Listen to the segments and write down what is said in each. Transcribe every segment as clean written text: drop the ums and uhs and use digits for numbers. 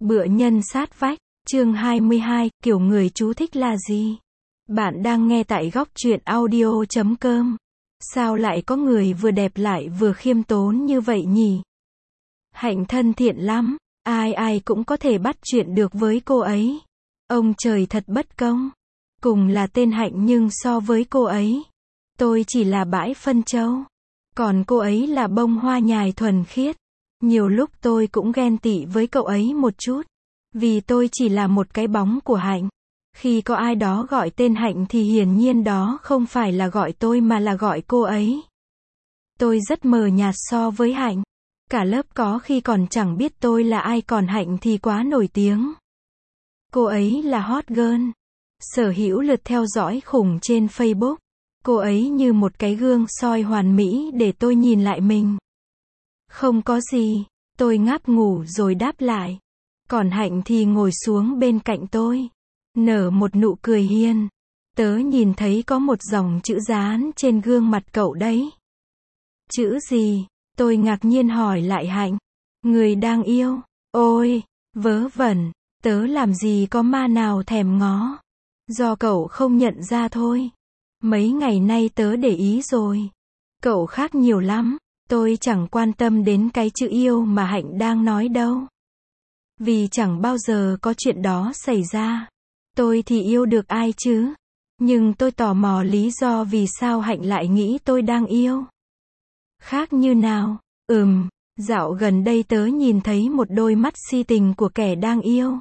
Bựa nhân sát vách, chương 22, kiểu người chú thích là gì? Bạn đang nghe tại góc truyện audio.com. Sao lại có người vừa đẹp lại vừa khiêm tốn như vậy nhỉ? Hạnh thân thiện lắm, ai ai cũng có thể bắt chuyện được với cô ấy. Ông trời thật bất công. Cùng là tên Hạnh nhưng so với cô ấy, tôi chỉ là bãi phân châu. Còn cô ấy là bông hoa nhài thuần khiết. Nhiều lúc tôi cũng ghen tị với cậu ấy một chút. Vì tôi chỉ là một cái bóng của Hạnh. Khi có ai đó gọi tên Hạnh thì hiển nhiên đó không phải là gọi tôi mà là gọi cô ấy. Tôi rất mờ nhạt so với Hạnh. Cả lớp có khi còn chẳng biết tôi là ai, còn Hạnh thì quá nổi tiếng. Cô ấy là hot girl. Sở hữu lượt theo dõi khủng trên Facebook. Cô ấy như một cái gương soi hoàn mỹ để tôi nhìn lại mình. Không có gì, tôi ngáp ngủ rồi đáp lại. Còn Hạnh thì ngồi xuống bên cạnh tôi, nở một nụ cười hiền. Tớ nhìn thấy có một dòng chữ dán trên gương mặt cậu đấy. Chữ gì? Tôi ngạc nhiên hỏi lại Hạnh. Người đang yêu. Ôi, vớ vẩn, tớ làm gì có ma nào thèm ngó. Do cậu không nhận ra thôi. Mấy ngày nay tớ để ý rồi. Cậu khác nhiều lắm. Tôi chẳng quan tâm đến cái chữ yêu mà Hạnh đang nói đâu. Vì chẳng bao giờ có chuyện đó xảy ra. Tôi thì yêu được ai chứ? Nhưng tôi tò mò lý do vì sao Hạnh lại nghĩ tôi đang yêu. Khác như nào? Dạo gần đây tớ nhìn thấy một đôi mắt si tình của kẻ đang yêu.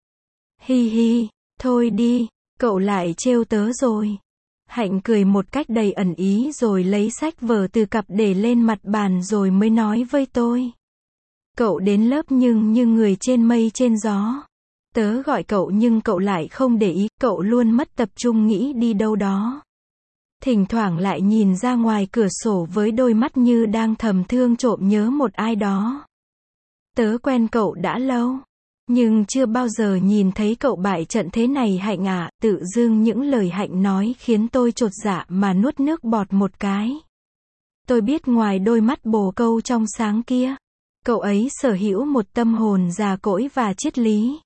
Hi hi, thôi đi, cậu lại trêu tớ rồi. Hạnh cười một cách đầy ẩn ý rồi lấy sách vở từ cặp để lên mặt bàn rồi mới nói với tôi. Cậu đến lớp nhưng như người trên mây trên gió. Tớ gọi cậu nhưng cậu lại không để ý, cậu luôn mất tập trung nghĩ đi đâu đó. Thỉnh thoảng lại nhìn ra ngoài cửa sổ với đôi mắt như đang thầm thương trộm nhớ một ai đó. Tớ quen cậu đã lâu, nhưng chưa bao giờ nhìn thấy cậu bại trận thế này Hạnh ạ. Tự dưng những lời Hạnh nói khiến tôi chột dạ mà nuốt nước bọt một cái. Tôi biết ngoài đôi mắt bồ câu trong sáng kia, cậu ấy sở hữu một tâm hồn già cỗi và triết lý.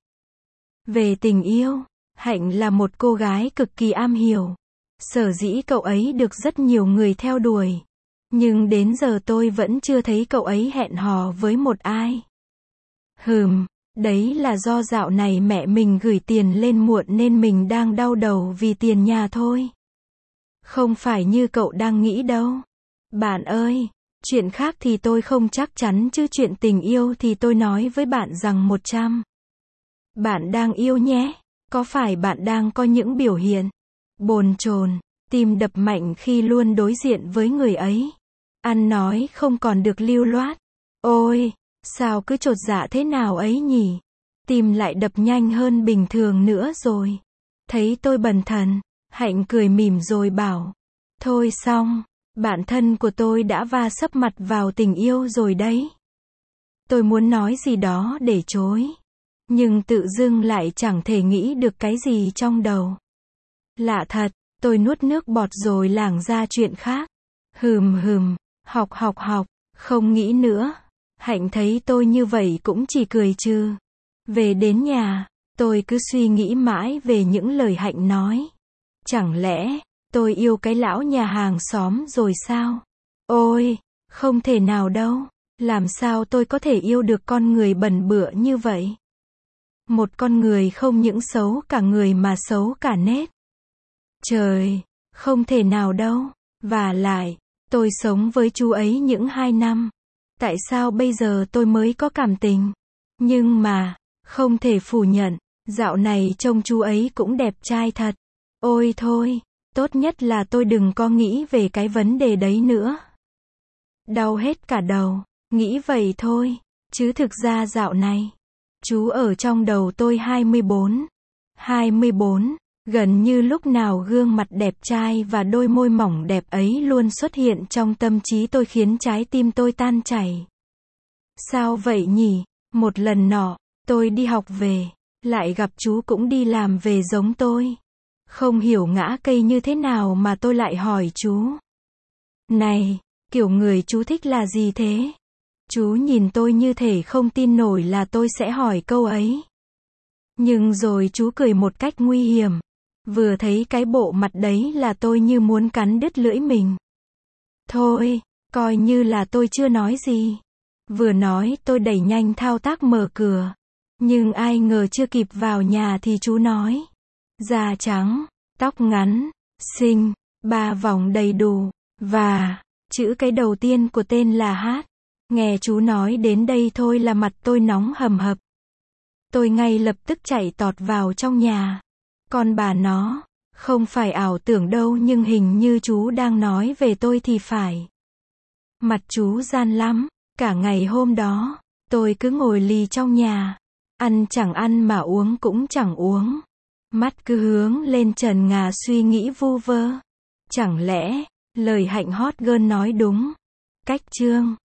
Về tình yêu, Hạnh là một cô gái cực kỳ am hiểu. Sở dĩ cậu ấy được rất nhiều người theo đuổi. Nhưng đến giờ tôi vẫn chưa thấy cậu ấy hẹn hò với một ai. Đấy là do dạo này mẹ mình gửi tiền lên muộn nên mình đang đau đầu vì tiền nhà thôi. Không phải như cậu đang nghĩ đâu. Bạn ơi, chuyện khác thì tôi không chắc chắn chứ chuyện tình yêu thì tôi nói với bạn rằng 100. Bạn đang yêu nhé. Có phải bạn đang có những biểu hiện bồn chồn, tim đập mạnh khi luôn đối diện với người ấy? Ăn nói không còn được lưu loát. Ôi, sao cứ chột dạ thế nào ấy nhỉ? Tim lại đập nhanh hơn bình thường nữa rồi. Thấy tôi bần thần, Hạnh cười mỉm rồi bảo. Thôi xong, bạn thân của tôi đã va sấp mặt vào tình yêu rồi đấy. Tôi muốn nói gì đó để chối. Nhưng tự dưng lại chẳng thể nghĩ được cái gì trong đầu. Lạ thật, tôi nuốt nước bọt rồi lảng ra chuyện khác. Học, không nghĩ nữa. Hạnh thấy tôi như vậy cũng chỉ cười trừ. Về đến nhà, tôi cứ suy nghĩ mãi về những lời Hạnh nói. Chẳng lẽ, tôi yêu cái lão nhà hàng xóm rồi sao? Ôi, không thể nào đâu. Làm sao tôi có thể yêu được con người bẩn bựa như vậy? Một con người không những xấu cả người mà xấu cả nết. Trời, không thể nào đâu. Và lại, tôi sống với chú ấy những 2 năm. Tại sao bây giờ tôi mới có cảm tình? Nhưng mà, không thể phủ nhận, dạo này trông chú ấy cũng đẹp trai thật. Ôi thôi, tốt nhất là tôi đừng có nghĩ về cái vấn đề đấy nữa. Đau hết cả đầu, nghĩ vậy thôi, chứ thực ra dạo này, chú ở trong đầu tôi 24. Gần như lúc nào gương mặt đẹp trai và đôi môi mỏng đẹp ấy luôn xuất hiện trong tâm trí tôi khiến trái tim tôi tan chảy. Sao vậy nhỉ? Một lần nọ, tôi đi học về, lại gặp chú cũng đi làm về giống tôi. Không hiểu ngã cây như thế nào mà tôi lại hỏi chú. Này, kiểu người chú thích là gì thế? Chú nhìn tôi như thể không tin nổi là tôi sẽ hỏi câu ấy. Nhưng rồi chú cười một cách nguy hiểm. Vừa thấy cái bộ mặt đấy là tôi như muốn cắn đứt lưỡi mình. Thôi, coi như là tôi chưa nói gì. Vừa nói tôi đẩy nhanh thao tác mở cửa. Nhưng ai ngờ chưa kịp vào nhà thì chú nói. Da trắng, tóc ngắn, xinh, 3 vòng đầy đủ, và chữ cái đầu tiên của tên là Hát. Nghe chú nói đến đây thôi là mặt tôi nóng hầm hập. Tôi ngay lập tức chạy tọt vào trong nhà. Con bà nó, không phải ảo tưởng đâu nhưng hình như chú đang nói về tôi thì phải. Mặt chú gian lắm, cả ngày hôm đó, tôi cứ ngồi lì trong nhà. Ăn chẳng ăn mà uống cũng chẳng uống. Mắt cứ hướng lên trần nhà suy nghĩ vu vơ. Chẳng lẽ, lời Hạnh hot girl nói đúng. Cách chương